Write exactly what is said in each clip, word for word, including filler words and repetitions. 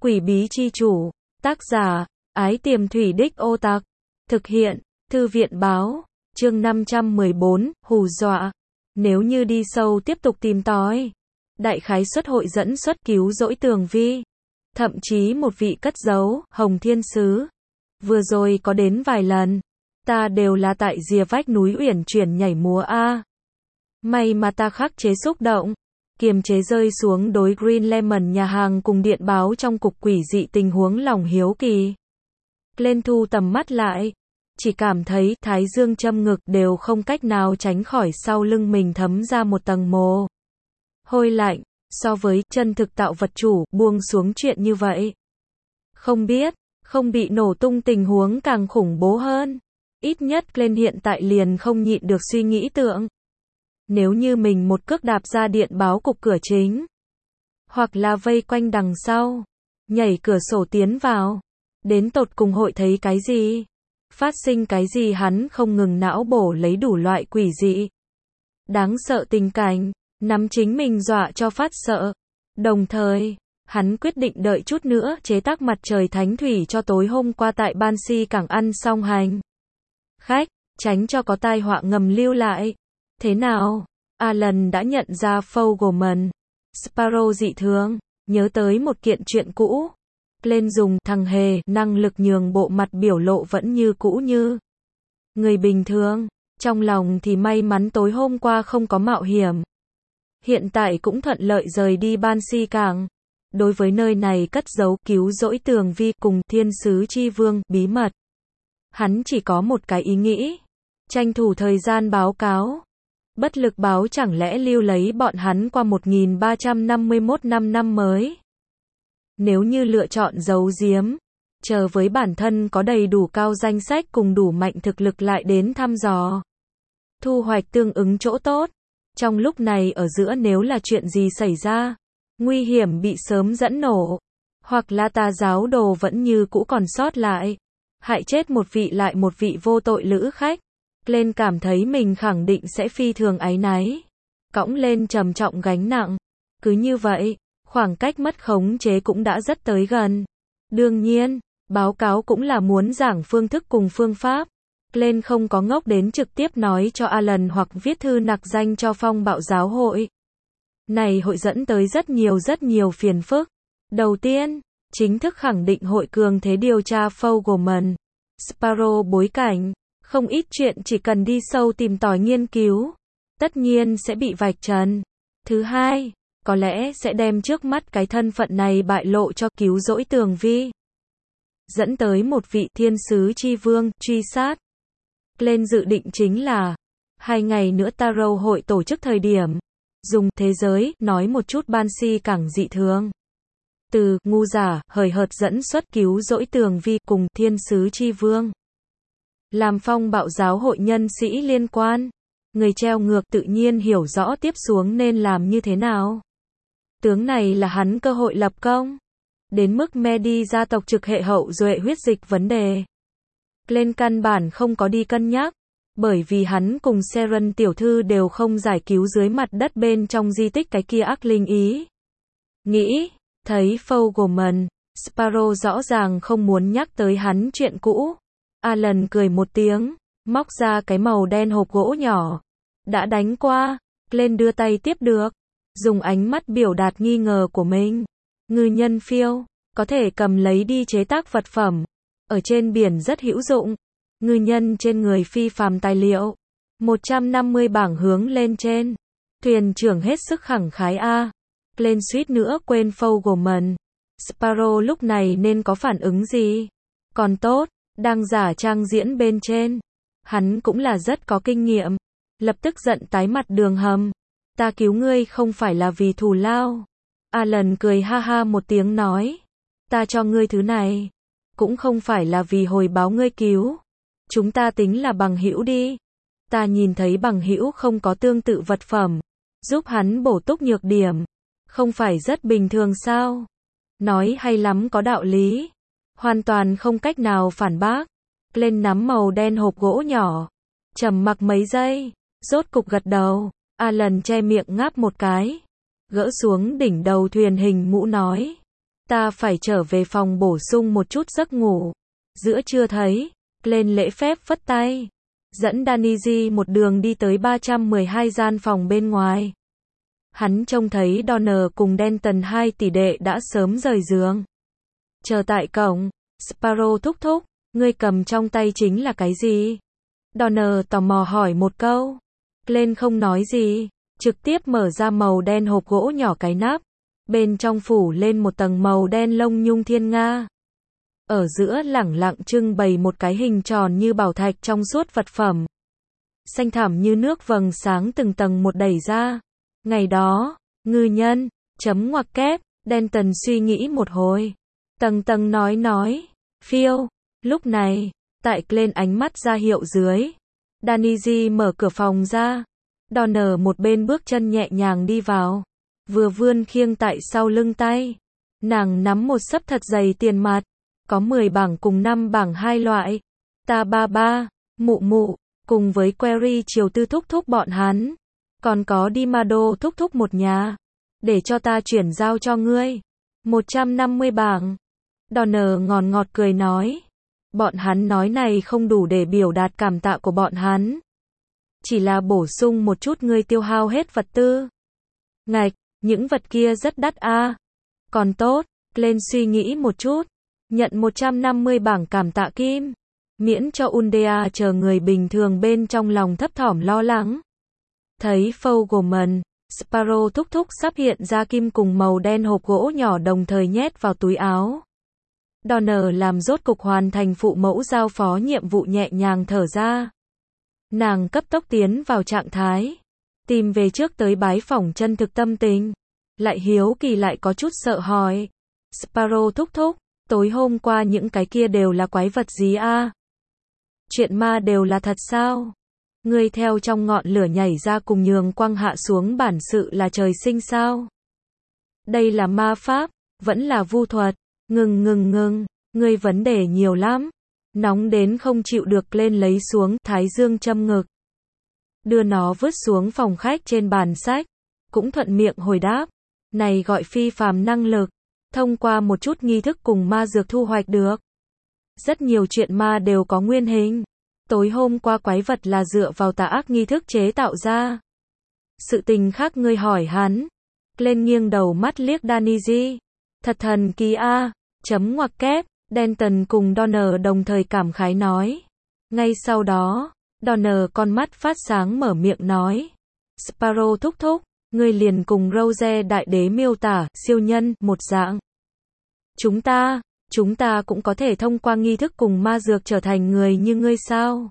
Quỷ bí chi chủ, tác giả, Ái Tiềm Thủy Đích Ô Tặc, thực hiện, Thư viện báo, chương năm trăm mười bốn, hù dọa. Nếu như đi sâu tiếp tục tìm tòi, đại khái suất hội dẫn xuất cứu rỗi Tường Vi. Thậm chí một vị cất giấu, Hồng Thiên Sứ. Vừa rồi có đến vài lần, ta đều là tại rìa vách núi uyển chuyển nhảy múa a. May mà ta khắc chế xúc động, kiềm chế rơi xuống đối Green Lemon nhà hàng cùng điện báo trong cục quỷ dị tình huống lòng hiếu kỳ. Lên thu tầm mắt lại, chỉ cảm thấy thái dương châm ngực đều không cách nào tránh khỏi sau lưng mình thấm ra một tầng mồ hôi lạnh, so với chân thực tạo vật chủ buông xuống chuyện như vậy. Không biết, không bị nổ tung tình huống càng khủng bố hơn. Ít nhất lên hiện tại liền không nhịn được suy nghĩ tượng. Nếu như mình một cước đạp ra điện báo cục cửa chính, hoặc là vây quanh đằng sau, nhảy cửa sổ tiến vào, đến tột cùng hội thấy cái gì? Phát sinh cái gì? Hắn không ngừng não bổ lấy đủ loại quỷ dị, đáng sợ tình cảnh, nắm chính mình dọa cho phát sợ. Đồng thời, hắn quyết định đợi chút nữa chế tác mặt trời thánh thủy cho tối hôm qua tại Banshee cảng ăn xong hành khách, tránh cho có tai họa ngầm lưu lại. Thế nào? Alan đã nhận ra Fogelman, Sparrow dị thường, nhớ tới một kiện chuyện cũ. Lên dùng thằng hề năng lực nhường bộ mặt biểu lộ vẫn như cũ như người bình thường, trong lòng thì may mắn tối hôm qua không có mạo hiểm. Hiện tại cũng thuận lợi rời đi Banshee cảng. Đối với nơi này cất giấu cứu rỗi Tường Vi cùng Thiên Sứ Chi Vương bí mật, hắn chỉ có một cái ý nghĩ, tranh thủ thời gian báo cáo. Bất lực báo chẳng lẽ lưu lấy bọn hắn qua một nghìn ba trăm năm mươi mốt năm năm mới. Nếu như lựa chọn giấu giếm, chờ với bản thân có đầy đủ cao danh sách cùng đủ mạnh thực lực lại đến thăm dò, thu hoạch tương ứng chỗ tốt. Trong lúc này ở giữa nếu là chuyện gì xảy ra, nguy hiểm bị sớm dẫn nổ, hoặc là tà giáo đồ vẫn như cũ còn sót lại, hại chết một vị lại một vị vô tội lữ khách. Lên cảm thấy mình khẳng định sẽ phi thường áy náy, cõng lên trầm trọng gánh nặng. Cứ như vậy, khoảng cách mất khống chế cũng đã rất tới gần. Đương nhiên, báo cáo cũng là muốn giảng phương thức cùng phương pháp. Lên không có ngốc đến trực tiếp nói cho Alan hoặc viết thư nặc danh cho phong bạo giáo hội. Này hội dẫn tới rất nhiều rất nhiều phiền phức. Đầu tiên, chính thức khẳng định hội cường thế điều tra Fogelman, Sparrow bối cảnh. Không ít chuyện chỉ cần đi sâu tìm tòi nghiên cứu, tất nhiên sẽ bị vạch trần. Thứ hai, có lẽ sẽ đem trước mắt cái thân phận này bại lộ cho cứu rỗi Tường Vi, dẫn tới một vị Thiên Sứ Chi Vương truy sát. Lên dự định chính là hai ngày nữa Tarot hội tổ chức thời điểm, dùng thế giới nói một chút Banshee cảng dị thường. Từ ngu giả hời hợt dẫn xuất cứu rỗi Tường Vi cùng Thiên Sứ Chi Vương, làm phong bạo giáo hội nhân sĩ liên quan. Người treo ngược tự nhiên hiểu rõ tiếp xuống nên làm như thế nào. Tướng này là hắn cơ hội lập công. Đến mức Medi gia tộc trực hệ hậu duệ huyết dịch vấn đề, lên căn bản không có đi cân nhắc. Bởi vì hắn cùng Seren tiểu thư đều không giải cứu dưới mặt đất bên trong di tích cái kia ác linh ý. Nghĩ, thấy Fogelman, Sparrow rõ ràng không muốn nhắc tới hắn chuyện cũ. Alan cười một tiếng, móc ra cái màu đen hộp gỗ nhỏ. Đã đánh qua, lên đưa tay tiếp được, dùng ánh mắt biểu đạt nghi ngờ của mình. Ngư nhân phiêu, có thể cầm lấy đi chế tác vật phẩm. Ở trên biển rất hữu dụng. Ngư nhân trên người phi phàm tài liệu. một trăm năm mươi bảng hướng lên trên. Thuyền trưởng hết sức khẳng khái a. Lên suýt nữa quên Fogelman. Sparrow lúc này nên có phản ứng gì? Còn tốt, đang giả trang diễn bên trên. Hắn cũng là rất có kinh nghiệm. Lập tức giận tái mặt đường hầm. Ta cứu ngươi không phải là vì thù lao. Alan cười ha ha một tiếng nói. Ta cho ngươi thứ này, cũng không phải là vì hồi báo ngươi cứu. Chúng ta tính là bằng hữu đi. Ta nhìn thấy bằng hữu không có tương tự vật phẩm, giúp hắn bổ túc nhược điểm. Không phải rất bình thường sao? Nói hay lắm, có đạo lý. Hoàn toàn không cách nào phản bác. Lên nắm màu đen hộp gỗ nhỏ, trầm mặc mấy giây, rốt cục gật đầu. Alan che miệng ngáp một cái, gỡ xuống đỉnh đầu thuyền hình mũ nói. Ta phải trở về phòng bổ sung một chút giấc ngủ. Giữa trưa thấy, lên lễ phép phất tay. Dẫn Danny một đường đi tới ba trăm mười hai gian phòng bên ngoài. Hắn trông thấy Donner cùng Denton hai tỷ đệ đã sớm rời giường. Chờ tại cổng, Sparrow thúc thúc, ngươi cầm trong tay chính là cái gì? Donner tò mò hỏi một câu. Glenn không nói gì, trực tiếp mở ra màu đen hộp gỗ nhỏ cái nắp. Bên trong phủ lên một tầng màu đen lông nhung thiên nga. Ở giữa lẳng lặng trưng bày một cái hình tròn như bảo thạch trong suốt vật phẩm. Xanh thẳm như nước vầng sáng từng tầng một đẩy ra. Ngày đó, ngư nhân, chấm ngoặc kép, Denton suy nghĩ một hồi. Tầng tầng nói nói, phiêu. Lúc này, tại Glenn ánh mắt ra hiệu dưới. Danny mở cửa phòng ra. Donner một bên bước chân nhẹ nhàng đi vào. Vừa vươn khiêng tại sau lưng tay. Nàng nắm một xấp thật dày tiền mặt. Có mười bảng cùng năm bảng hai loại. Ta ba ba, mụ mụ, cùng với Query chiều tư thúc thúc bọn hắn. Còn có Dimado thúc thúc một nhà. Để cho ta chuyển giao cho ngươi. một trăm năm mươi bảng. Donner ngọt ngọt cười nói. Bọn hắn nói này không đủ để biểu đạt cảm tạ của bọn hắn. Chỉ là bổ sung một chút ngươi tiêu hao hết vật tư. Ngạch, những vật kia rất đắt a. À. Còn tốt, lên suy nghĩ một chút. Nhận một trăm năm mươi bảng cảm tạ kim. Miễn cho Undea chờ người bình thường bên trong lòng thấp thỏm lo lắng. Thấy Fogelman, Sparrow thúc thúc sắp hiện ra kim cùng màu đen hộp gỗ nhỏ đồng thời nhét vào túi áo. Donner làm rốt cục hoàn thành phụ mẫu giao phó nhiệm vụ nhẹ nhàng thở ra. Nàng cấp tốc tiến vào trạng thái. Tìm về trước tới bái phỏng chân thực tâm tình. Lại hiếu kỳ lại có chút sợ hỏi. Sparrow thúc thúc, tối hôm qua những cái kia đều là quái vật gì a? À? Chuyện ma đều là thật sao? Ngươi theo trong ngọn lửa nhảy ra cùng nhường quăng hạ xuống bản sự là trời sinh sao? Đây là ma pháp, vẫn là vu thuật. Ngừng ngừng ngừng, ngươi vấn đề nhiều lắm. Nóng đến không chịu được lên lấy xuống thái dương châm ngực. Đưa nó vứt xuống phòng khách trên bàn sách. Cũng thuận miệng hồi đáp. Này gọi phi phàm năng lực. Thông qua một chút nghi thức cùng ma dược thu hoạch được. Rất nhiều chuyện ma đều có nguyên hình. Tối hôm qua quái vật là dựa vào tà ác nghi thức chế tạo ra. Sự tình khác ngươi hỏi hắn. Lên nghiêng đầu mắt liếc Danny. Thật thần kỳ a. À. Chấm ngoặc kép, Denton cùng Donner đồng thời cảm khái nói. Ngay sau đó, Donner con mắt phát sáng mở miệng nói. Sparrow thúc thúc, ngươi liền cùng Rose đại đế miêu tả, siêu nhân, một dạng. Chúng ta, chúng ta cũng có thể thông qua nghi thức cùng ma dược trở thành người như ngươi sao?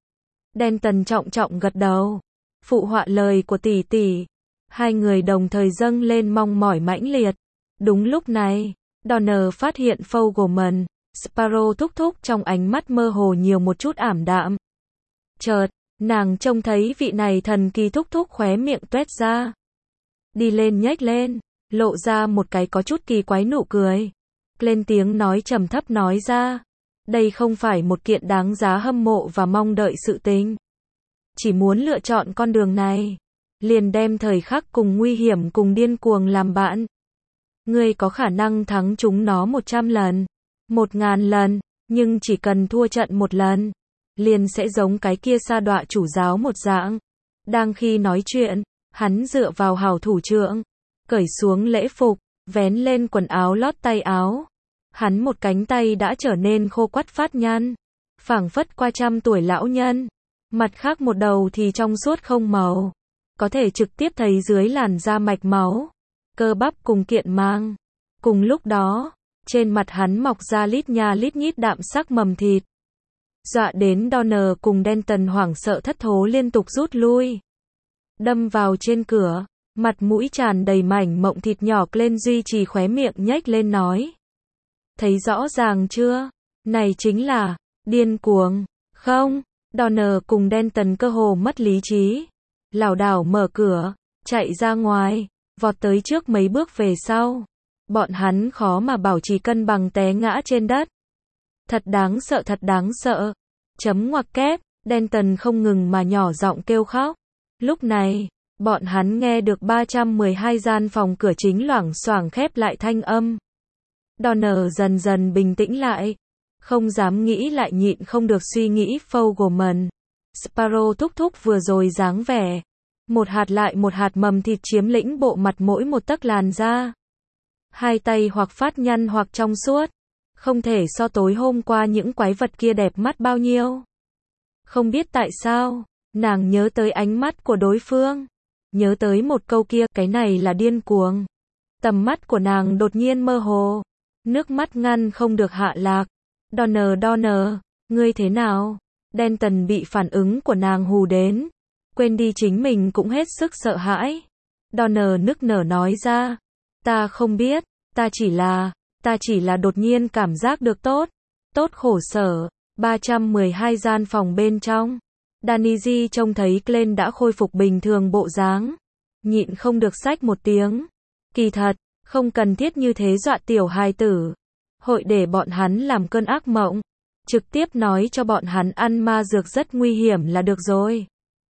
Denton trọng trọng gật đầu. Phụ họa lời của tỷ tỷ. Hai người đồng thời dâng lên mong mỏi mãnh liệt. Đúng lúc này, Donner phát hiện Fogelman, Sparrow thúc thúc trong ánh mắt mơ hồ nhiều một chút ảm đạm. Chợt, nàng trông thấy vị này thần kỳ thúc thúc khóe miệng tuét ra. Đi lên nhếch lên, lộ ra một cái có chút kỳ quái nụ cười. Lên tiếng nói trầm thấp nói ra. Đây không phải một kiện đáng giá hâm mộ và mong đợi sự tình. Chỉ muốn lựa chọn con đường này. Liền đem thời khắc cùng nguy hiểm cùng điên cuồng làm bạn. Ngươi có khả năng thắng chúng nó một trăm lần, một ngàn lần, nhưng chỉ cần thua trận một lần, liền sẽ giống cái kia sa đọa chủ giáo một dạng. Đang khi nói chuyện, hắn dựa vào hảo thủ trưởng, cởi xuống lễ phục, vén lên quần áo lót tay áo. Hắn một cánh tay đã trở nên khô quắt phát nhăn, phảng phất qua trăm tuổi lão nhân. Mặt khác một đầu thì trong suốt không màu, có thể trực tiếp thấy dưới làn da mạch máu, cơ bắp cùng kiện mang. Cùng lúc đó, trên mặt hắn mọc ra lít nha lít nhít đạm sắc mầm thịt. Dọa đến Donner cùng Denton hoảng sợ thất thố liên tục rút lui. Đâm vào trên cửa, mặt mũi tràn đầy mảnh mộng thịt nhỏ lên duy trì khóe miệng nhếch lên nói. Thấy rõ ràng chưa? Này chính là, điên cuồng, không? Donner cùng Denton cơ hồ mất lý trí. Lảo đảo mở cửa, chạy ra ngoài, vọt tới trước mấy bước về sau. Bọn hắn khó mà bảo trì cân bằng té ngã trên đất. Thật đáng sợ thật đáng sợ. Chấm ngoặc kép, Denton không ngừng mà nhỏ giọng kêu khóc. Lúc này, bọn hắn nghe được ba trăm mười hai gian phòng cửa chính loảng xoảng khép lại thanh âm. Donner dần dần bình tĩnh lại. Không dám nghĩ lại nhịn không được suy nghĩ Fogelman. Sparrow thúc thúc vừa rồi dáng vẻ. Một hạt lại một hạt mầm thịt chiếm lĩnh bộ mặt mỗi một tấc làn da. Hai tay hoặc phát nhăn hoặc trong suốt. Không thể so tối hôm qua những quái vật kia đẹp mắt bao nhiêu. Không biết tại sao, nàng nhớ tới ánh mắt của đối phương. Nhớ tới một câu kia, cái này là điên cuồng. Tầm mắt của nàng đột nhiên mơ hồ. Nước mắt ngăn không được hạ lạc. Donner Donner, ngươi thế nào? Denton bị phản ứng của nàng hù đến. Quên đi chính mình cũng hết sức sợ hãi. Donner nức nở nói ra. Ta không biết, ta chỉ là, ta chỉ là đột nhiên cảm giác được tốt. Tốt khổ sở. ba trăm mười hai gian phòng bên trong. Danny trông thấy Glenn đã khôi phục bình thường bộ dáng. Nhịn không được xách một tiếng. Kỳ thật, không cần thiết như thế dọa tiểu hài tử. Hội để bọn hắn làm cơn ác mộng. Trực tiếp nói cho bọn hắn ăn ma dược rất nguy hiểm là được rồi.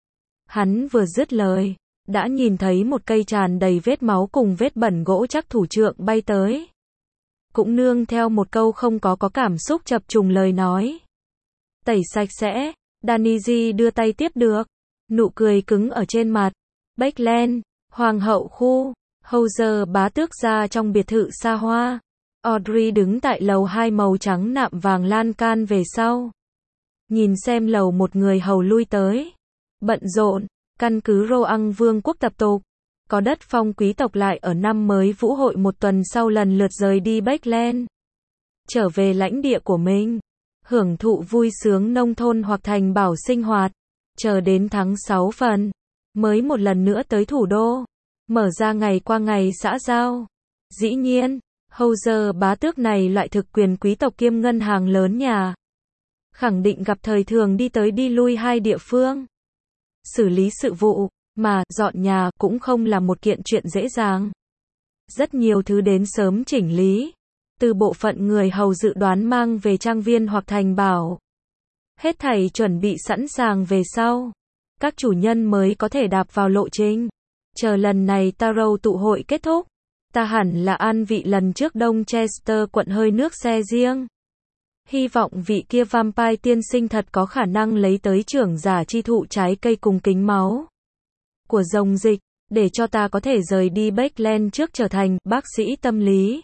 Hắn vừa dứt lời, đã nhìn thấy một cây tràn đầy vết máu cùng vết bẩn gỗ chắc thủ trượng bay tới. Cũng nương theo một câu không có có cảm xúc chập trùng lời nói. Tẩy sạch sẽ, Danny đưa tay tiếp được. Nụ cười cứng ở trên mặt. Backland, Hoàng hậu khu, Hauser bá tước ra trong biệt thự xa hoa. Audrey đứng tại lầu hai màu trắng nạm vàng lan can về sau. Nhìn xem lầu một người hầu lui tới. Bận rộn, căn cứ Roang Vương quốc tập tục. Có đất phong quý tộc lại ở năm mới vũ hội một tuần sau lần lượt rời đi Backland. Trở về lãnh địa của mình. Hưởng thụ vui sướng nông thôn hoặc thành bảo sinh hoạt. Chờ đến tháng sáu phần. Mới một lần nữa tới thủ đô. Mở ra ngày qua ngày xã giao. Dĩ nhiên, Hauser bá tước này loại thực quyền quý tộc kiêm ngân hàng lớn nhà. Khẳng định gặp thời thường đi tới đi lui hai địa phương. Xử lý sự vụ, mà dọn nhà cũng không là một kiện chuyện dễ dàng. Rất nhiều thứ đến sớm chỉnh lý. Từ bộ phận người hầu dự đoán mang về trang viên hoặc thành bảo. Hết thảy chuẩn bị sẵn sàng về sau. Các chủ nhân mới có thể đạp vào lộ trình. Chờ lần này Tarot tụ hội kết thúc. Ta hẳn là an vị lần trước Đông Chester quận hơi nước xe riêng. Hy vọng vị kia vampire tiên sinh thật có khả năng lấy tới trưởng giả chi thụ trái cây cùng kính máu của rồng dịch, để cho ta có thể rời đi Backland trước trở thành bác sĩ tâm lý.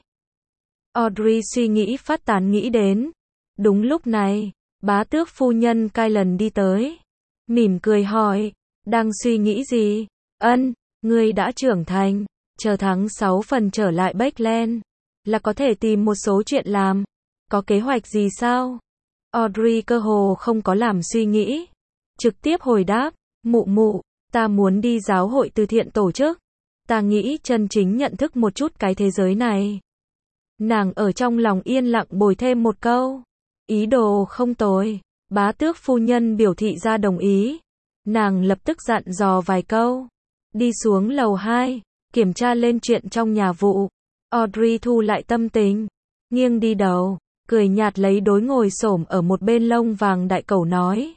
Audrey suy nghĩ phát tán nghĩ đến. Đúng lúc này, bá tước phu nhân Kylan đi tới. Mỉm cười hỏi, đang suy nghĩ gì? Ân, ngươi đã trưởng thành, chờ tháng sáu phần trở lại Backland, là có thể tìm một số chuyện làm. Có kế hoạch gì sao? Audrey cơ hồ không có làm suy nghĩ. Trực tiếp hồi đáp, mụ mụ, ta muốn đi giáo hội từ thiện tổ chức. Ta nghĩ chân chính nhận thức một chút cái thế giới này. Nàng ở trong lòng yên lặng bồi thêm một câu. Ý đồ không tồi. Bá tước phu nhân biểu thị ra đồng ý. Nàng lập tức dặn dò vài câu. Đi xuống lầu hai, kiểm tra lên chuyện trong nhà vụ. Audrey thu lại tâm tình. Nghiêng đi đầu, cười nhạt lấy đối ngồi xổm ở một bên lông vàng đại cẩu nói.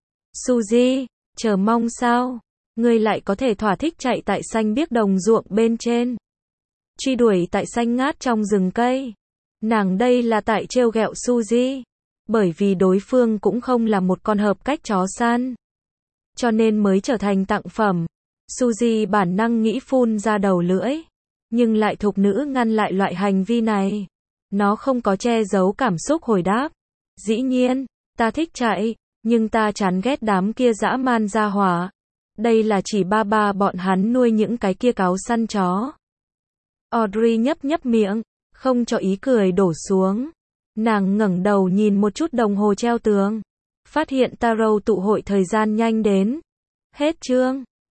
Suzy, chờ mong sao? Ngươi lại có thể thỏa thích chạy tại xanh biếc đồng ruộng bên trên. Truy đuổi tại xanh ngát trong rừng cây. Nàng đây là tại trêu ghẹo Suzy. Bởi vì đối phương cũng không là một con hợp cách chó săn. Cho nên mới trở thành tặng phẩm. Suzy bản năng nghĩ phun ra đầu lưỡi. Nhưng lại thục nữ ngăn lại loại hành vi này. Nó không có che giấu cảm xúc hồi đáp. Dĩ nhiên, ta thích chạy, nhưng ta chán ghét đám kia dã man ra hỏa. Đây là chỉ ba ba bọn hắn nuôi những cái kia cáo săn chó. Audrey nhấp nhấp miệng, không cho ý cười đổ xuống. Nàng ngẩng đầu nhìn một chút đồng hồ treo tường. Phát hiện Tarot tụ hội thời gian nhanh đến. Hết chương.